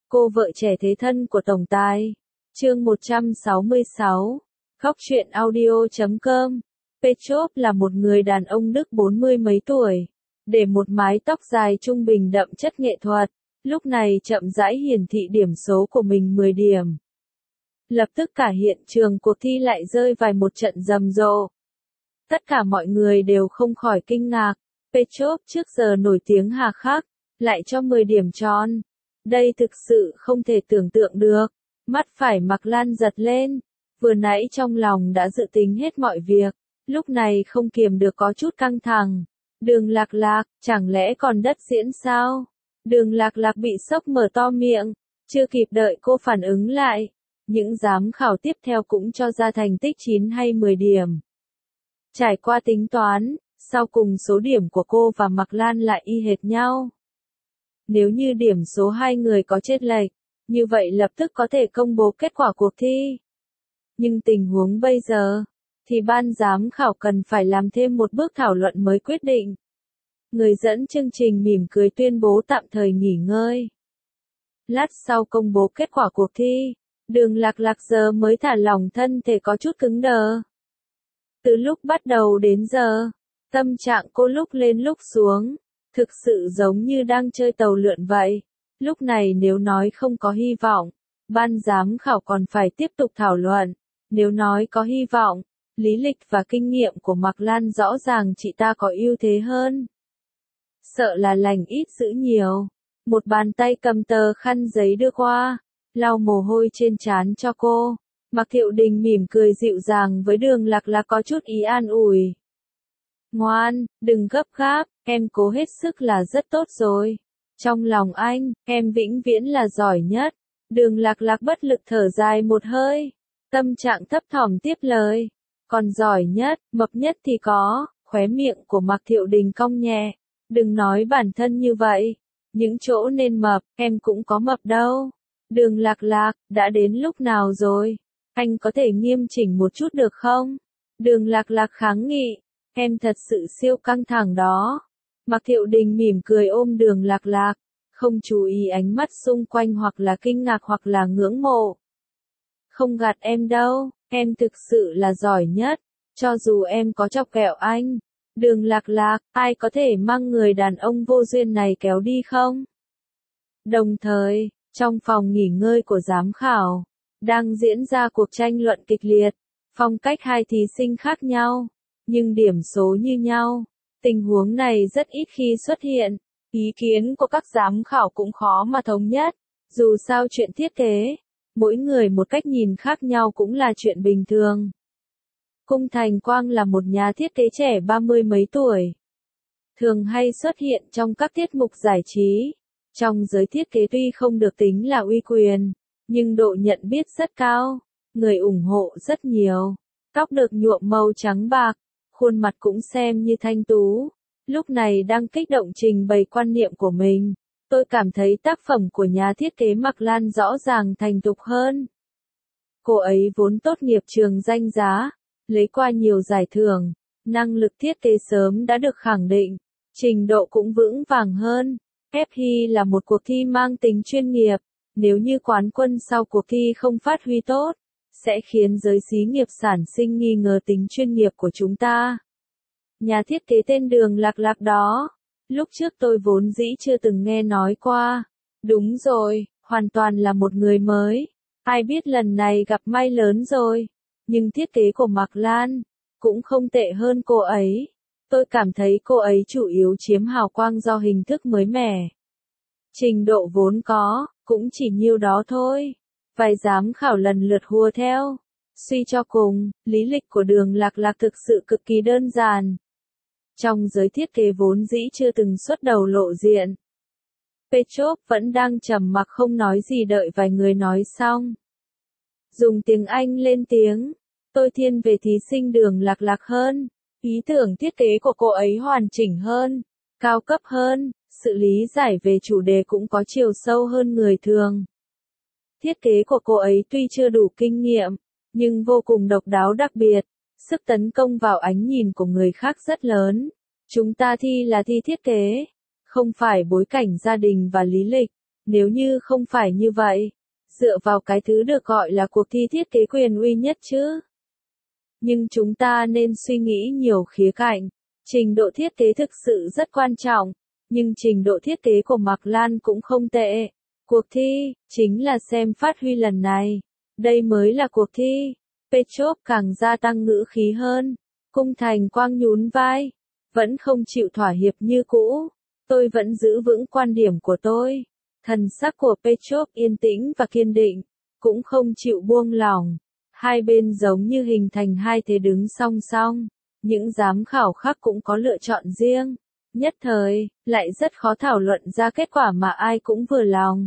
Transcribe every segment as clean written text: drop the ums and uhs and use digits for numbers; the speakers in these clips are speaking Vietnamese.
Cô vợ trẻ thế thân của tổng tài. Chương 166. Khóc chuyện audio.com. Petrov là một người đàn ông Đức 40 mấy tuổi, để một mái tóc dài trung bình đậm chất nghệ thuật, lúc này chậm rãi hiển thị điểm số của mình 10 điểm. Lập tức cả hiện trường cuộc thi lại rơi vào một trận rầm rộ. Tất cả mọi người đều không khỏi kinh ngạc, Petrov trước giờ nổi tiếng hà khắc, lại cho 10 điểm tròn. Đây thực sự không thể tưởng tượng được. Mắt phải Mạc Lan giật lên, vừa nãy trong lòng đã dự tính hết mọi việc, lúc này không kiềm được có chút căng thẳng. Đường Lạc Lạc, chẳng lẽ còn đất diễn sao? Đường Lạc Lạc bị sốc mở to miệng, chưa kịp đợi cô phản ứng lại. Những giám khảo tiếp theo cũng cho ra thành tích 9 hay 10 điểm. Trải qua tính toán, sau cùng số điểm của cô và Mạc Lan lại y hệt nhau. Nếu như điểm số hai người có chênh lệch, như vậy lập tức có thể công bố kết quả cuộc thi. Nhưng tình huống bây giờ, thì ban giám khảo cần phải làm thêm một bước thảo luận mới quyết định. Người dẫn chương trình mỉm cười tuyên bố tạm thời nghỉ ngơi. Lát sau công bố kết quả cuộc thi, Đường Lạc Lạc giờ mới thả lỏng thân thể có chút cứng đờ. Từ lúc bắt đầu đến giờ, tâm trạng cô lúc lên lúc xuống, thực sự giống như đang chơi tàu lượn vậy. Lúc này nếu nói không có hy vọng, ban giám khảo còn phải tiếp tục thảo luận. Nếu nói có hy vọng, lý lịch và kinh nghiệm của Mạc Lan rõ ràng chị ta có ưu thế hơn. Sợ là lành ít dữ nhiều. Một bàn tay cầm tờ khăn giấy đưa qua, lau mồ hôi trên trán cho cô. Mạc Thiệu Đình mỉm cười dịu dàng với Đường Lạc Lạc có chút ý an ủi. Ngoan, đừng gấp gáp, em cố hết sức là rất tốt rồi. Trong lòng anh, em vĩnh viễn là giỏi nhất. Đường Lạc Lạc bất lực thở dài một hơi, tâm trạng thấp thỏm tiếp lời. Còn giỏi nhất, mập nhất thì có, khóe miệng của Mạc Thiệu Đình cong nhẹ. Đừng nói bản thân như vậy, những chỗ nên mập, em cũng có mập đâu. Đường Lạc Lạc, đã đến lúc nào rồi? Anh có thể nghiêm chỉnh một chút được không? Đường Lạc Lạc kháng nghị, em thật sự siêu căng thẳng đó. Mạc Thiệu Đình mỉm cười ôm Đường Lạc Lạc, không chú ý ánh mắt xung quanh hoặc là kinh ngạc hoặc là ngưỡng mộ. Không gạt em đâu, em thực sự là giỏi nhất, cho dù em có chọc ghẹo anh. Đường Lạc Lạc, ai có thể mang người đàn ông vô duyên này kéo đi không? Đồng thời, trong phòng nghỉ ngơi của giám khảo, đang diễn ra cuộc tranh luận kịch liệt. Phong cách hai thí sinh khác nhau, nhưng điểm số như nhau. Tình huống này rất ít khi xuất hiện. Ý kiến của các giám khảo cũng khó mà thống nhất. Dù sao chuyện thiết kế, mỗi người một cách nhìn khác nhau cũng là chuyện bình thường. Cung Thành Quang là một nhà thiết kế trẻ 30 mấy tuổi. Thường hay xuất hiện trong các tiết mục giải trí. Trong giới thiết kế tuy không được tính là uy quyền, nhưng độ nhận biết rất cao. Người ủng hộ rất nhiều. Tóc được nhuộm màu trắng bạc, khuôn mặt cũng xem như thanh tú. Lúc này đang kích động trình bày quan niệm của mình. Tôi cảm thấy tác phẩm của nhà thiết kế Mạc Lan rõ ràng thành thục hơn. Cô ấy vốn tốt nghiệp trường danh giá, lấy qua nhiều giải thưởng, năng lực thiết kế sớm đã được khẳng định, trình độ cũng vững vàng hơn. FHI là một cuộc thi mang tính chuyên nghiệp, nếu như quán quân sau cuộc thi không phát huy tốt, sẽ khiến giới xí nghiệp sản sinh nghi ngờ tính chuyên nghiệp của chúng ta. Nhà thiết kế tên Đường Lạc Lạc đó, lúc trước tôi vốn dĩ chưa từng nghe nói qua. Đúng rồi, hoàn toàn là một người mới. Ai biết lần này gặp may lớn rồi. Nhưng thiết kế của Mạc Lan cũng không tệ hơn cô ấy. Tôi cảm thấy cô ấy chủ yếu chiếm hào quang do hình thức mới mẻ. Trình độ vốn có, cũng chỉ nhiêu đó thôi. Vài giám khảo lần lượt hùa theo. Suy cho cùng, lý lịch của Đường Lạc Lạc thực sự cực kỳ đơn giản. Trong giới thiết kế vốn dĩ chưa từng xuất đầu lộ diện. Petrov vẫn đang trầm mặc không nói gì đợi vài người nói xong. Dùng tiếng Anh lên tiếng, tôi thiên về thí sinh Đường Lạc Lạc hơn. Ý tưởng thiết kế của cô ấy hoàn chỉnh hơn, cao cấp hơn, sự lý giải về chủ đề cũng có chiều sâu hơn người thường. Thiết kế của cô ấy tuy chưa đủ kinh nghiệm, nhưng vô cùng độc đáo đặc biệt, sức tấn công vào ánh nhìn của người khác rất lớn. Chúng ta thi là thi thiết kế, không phải bối cảnh gia đình và lý lịch. Nếu như không phải như vậy, dựa vào cái thứ được gọi là cuộc thi thiết kế quyền uy nhất chứ. Nhưng chúng ta nên suy nghĩ nhiều khía cạnh. Trình độ thiết kế thực sự rất quan trọng, nhưng trình độ thiết kế của Mạc Lan cũng không tệ. Cuộc thi, chính là xem phát huy lần này. Đây mới là cuộc thi. Petrov càng gia tăng ngữ khí hơn. Cung Thành Quang nhún vai. Vẫn không chịu thỏa hiệp như cũ. Tôi vẫn giữ vững quan điểm của tôi. Thần sắc của Petrov yên tĩnh và kiên định, cũng không chịu buông lỏng. Hai bên giống như hình thành hai thế đứng song song. Những giám khảo khác cũng có lựa chọn riêng. Nhất thời, lại rất khó thảo luận ra kết quả mà ai cũng vừa lòng.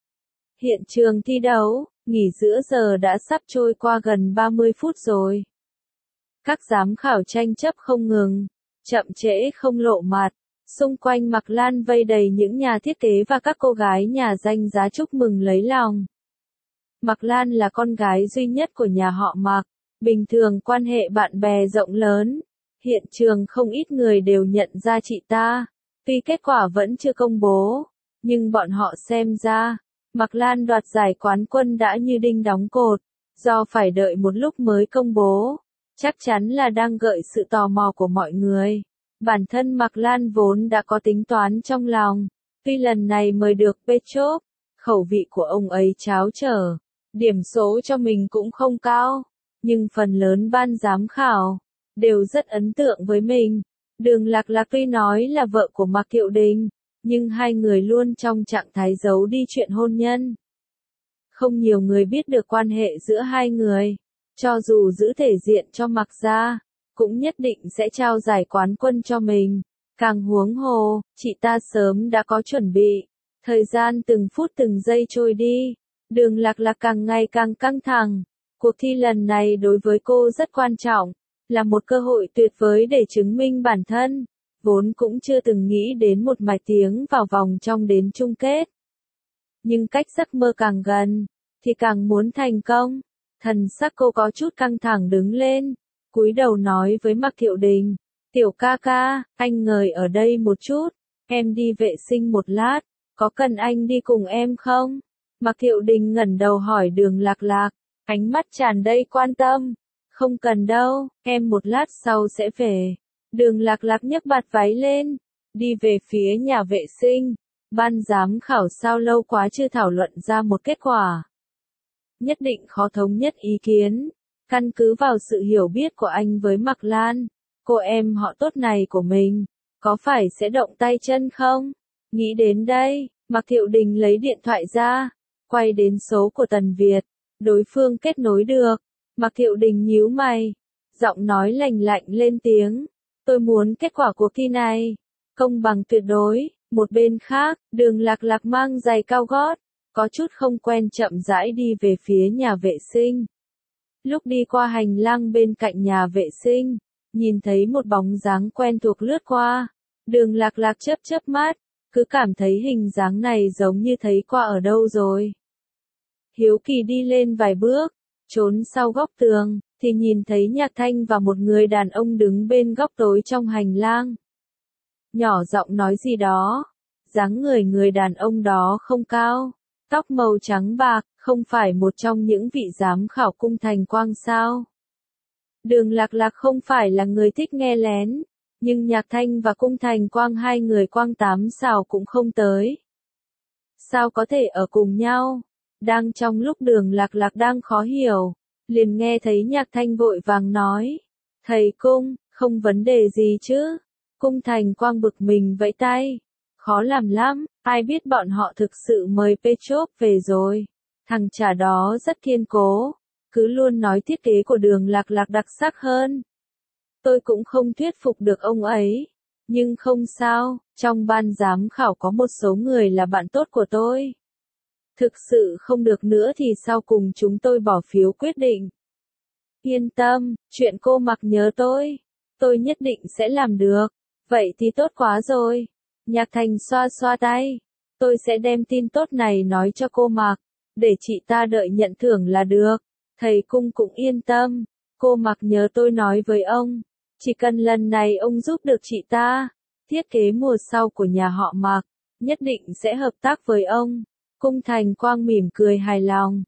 Hiện trường thi đấu, nghỉ giữa giờ đã sắp trôi qua gần 30 phút rồi. Các giám khảo tranh chấp không ngừng, chậm trễ không lộ mặt. Xung quanh Mạc Lan vây đầy những nhà thiết kế và các cô gái nhà danh giá chúc mừng lấy lòng. Mạc Lan là con gái duy nhất của nhà họ Mạc, bình thường quan hệ bạn bè rộng lớn. Hiện trường không ít người đều nhận ra chị ta. Tuy kết quả vẫn chưa công bố, nhưng bọn họ xem ra, Mạc Lan đoạt giải quán quân đã như đinh đóng cột. Do phải đợi một lúc mới công bố, chắc chắn là đang gợi sự tò mò của mọi người. Bản thân Mạc Lan vốn đã có tính toán trong lòng. Tuy lần này mời được Petrov, khẩu vị của ông ấy cháo trở. Điểm số cho mình cũng không cao. Nhưng phần lớn ban giám khảo đều rất ấn tượng với mình. Đường Lạc Lạc tuy nói là vợ của Mạc Thiệu Đình, nhưng hai người luôn trong trạng thái giấu đi chuyện hôn nhân. Không nhiều người biết được quan hệ giữa hai người. Cho dù giữ thể diện cho Mạc gia, cũng nhất định sẽ trao giải quán quân cho mình. Càng huống hồ, chị ta sớm đã có chuẩn bị. Thời gian từng phút từng giây trôi đi. Đường Lạc Lạc càng ngày càng căng thẳng. Cuộc thi lần này đối với cô rất quan trọng, là một cơ hội tuyệt vời để chứng minh bản thân. Vốn cũng chưa từng nghĩ đến một mạch tiếng vào vòng trong đến chung kết. Nhưng cách giấc mơ càng gần, thì càng muốn thành công. Thần sắc cô có chút căng thẳng đứng lên, cúi đầu nói với Mạc Thiệu Đình, tiểu ca ca, anh ngồi ở đây một chút, em đi vệ sinh một lát, có cần anh đi cùng em không? Mạc Thiệu Đình ngẩng đầu hỏi Đường Lạc Lạc, ánh mắt tràn đầy quan tâm, không cần đâu, em một lát sau sẽ về. Đường Lạc Lạc nhấc bạt váy lên, đi về phía nhà vệ sinh. Ban giám khảo sao lâu quá chưa thảo luận ra một kết quả. Nhất định khó thống nhất ý kiến. Căn cứ vào sự hiểu biết của anh với Mạc Lan, cô em họ tốt này của mình, có phải sẽ động tay chân không? Nghĩ đến đây, Mạc Thiệu Đình lấy điện thoại ra, quay đến số của Tần Việt. Đối phương kết nối được. Mạc Thiệu Đình nhíu mày, giọng nói lành lạnh lên tiếng. Tôi muốn kết quả cuộc thi này công bằng tuyệt đối. Một bên khác, Đường Lạc Lạc mang giày cao gót, có chút không quen chậm rãi đi về phía nhà vệ sinh. Lúc đi qua hành lang bên cạnh nhà vệ sinh, nhìn thấy một bóng dáng quen thuộc lướt qua. Đường Lạc Lạc chớp chớp mắt, cứ cảm thấy hình dáng này giống như thấy qua ở đâu rồi. Hiếu kỳ đi lên vài bước, trốn sau góc tường, thì nhìn thấy Nhạc Thanh và một người đàn ông đứng bên góc tối trong hành lang. Nhỏ giọng nói gì đó. Dáng người đàn ông đó không cao, tóc màu trắng bạc, không phải một trong những vị giám khảo Cung Thành Quang sao? Đường Lạc Lạc không phải là người thích nghe lén, nhưng Nhạc Thanh và Cung Thành Quang hai người quang tám xào cũng không tới. Sao có thể ở cùng nhau? Đang trong lúc Đường Lạc Lạc đang khó hiểu, liền nghe thấy Nhạc Thanh vội vàng nói, thầy Cung, không vấn đề gì chứ? Cung Thành Quang bực mình vẫy tay. Khó làm lắm, ai biết bọn họ thực sự mời Petrov về rồi. Thằng chả đó rất kiên cố, cứ luôn nói thiết kế của Đường Lạc Lạc đặc sắc hơn. Tôi cũng không thuyết phục được ông ấy. Nhưng không sao, trong ban giám khảo có một số người là bạn tốt của tôi. Thực sự không được nữa thì sau cùng chúng tôi bỏ phiếu quyết định. Yên tâm, chuyện cô Mặc nhớ tôi nhất định sẽ làm được. Vậy thì tốt quá rồi. Nhạc Thành xoa xoa tay. Tôi sẽ đem tin tốt này nói cho cô Mạc, để chị ta đợi nhận thưởng là được. Thầy Cung cũng yên tâm. Cô Mạc nhớ tôi nói với ông, chỉ cần lần này ông giúp được chị ta, thiết kế mùa sau của nhà họ Mạc, nhất định sẽ hợp tác với ông. Cung Thành Quang mỉm cười hài lòng.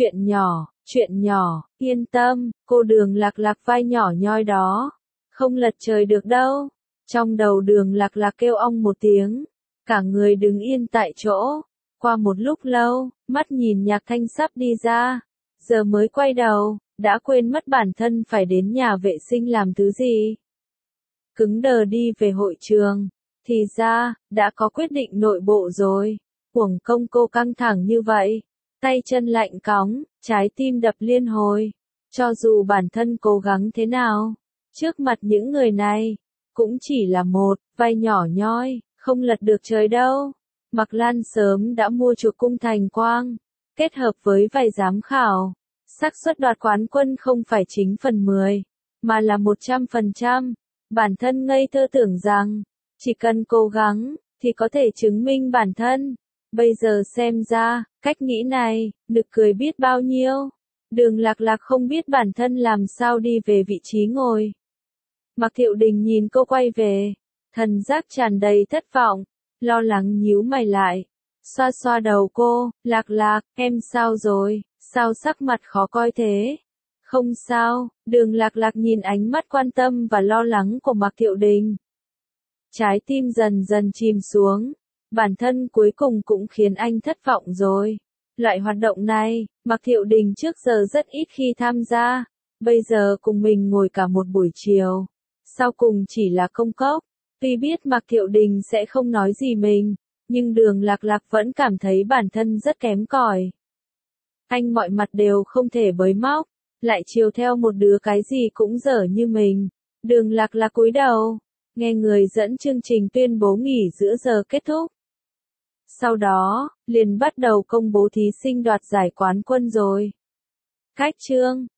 Chuyện nhỏ, yên tâm, cô Đường Lạc Lạc vai nhỏ nhoi đó. Không lật trời được đâu. Trong đầu Đường Lạc Lạc kêu ong một tiếng. Cả người đứng yên tại chỗ. Qua một lúc lâu, mắt nhìn Nhạc Thanh sắp đi ra. Giờ mới quay đầu, đã quên mất bản thân phải đến nhà vệ sinh làm thứ gì. Cứng đờ đi về hội trường. Thì ra, đã có quyết định nội bộ rồi. Uổng công cô căng thẳng như vậy. Tay chân lạnh cóng, trái tim đập liên hồi. Cho dù bản thân cố gắng thế nào, trước mặt những người này, cũng chỉ là một vai nhỏ nhoi, không lật được trời đâu. Mạc Lan sớm đã mua chuộc Cung Thành Quang, kết hợp với vài giám khảo. Xác suất đoạt quán quân không phải chính phần 10, mà là 100%. Bản thân ngây thơ tưởng rằng, chỉ cần cố gắng, thì có thể chứng minh bản thân. Bây giờ xem ra, cách nghĩ này, nực cười biết bao nhiêu. Đường Lạc Lạc không biết bản thân làm sao đi về vị trí ngồi. Mạc Thiệu Đình nhìn cô quay về, thần giác tràn đầy thất vọng, lo lắng nhíu mày lại. Xoa xoa đầu cô, Lạc Lạc, em sao rồi, sao sắc mặt khó coi thế? Không sao, Đường Lạc Lạc nhìn ánh mắt quan tâm và lo lắng của Mạc Thiệu Đình. Trái tim dần dần chìm xuống. Bản thân cuối cùng cũng khiến anh thất vọng rồi. Loại hoạt động này, Mạc Thiệu Đình trước giờ rất ít khi tham gia. Bây giờ cùng mình ngồi cả một buổi chiều. Sau cùng chỉ là công cốc. Tuy biết Mạc Thiệu Đình sẽ không nói gì mình, nhưng Đường Lạc Lạc vẫn cảm thấy bản thân rất kém cỏi. Anh mọi mặt đều không thể bới móc, lại chiều theo một đứa cái gì cũng dở như mình. Đường Lạc Lạc cúi đầu, nghe người dẫn chương trình tuyên bố nghỉ giữa giờ kết thúc. Sau đó, liền bắt đầu công bố thí sinh đoạt giải quán quân rồi. Khách trương,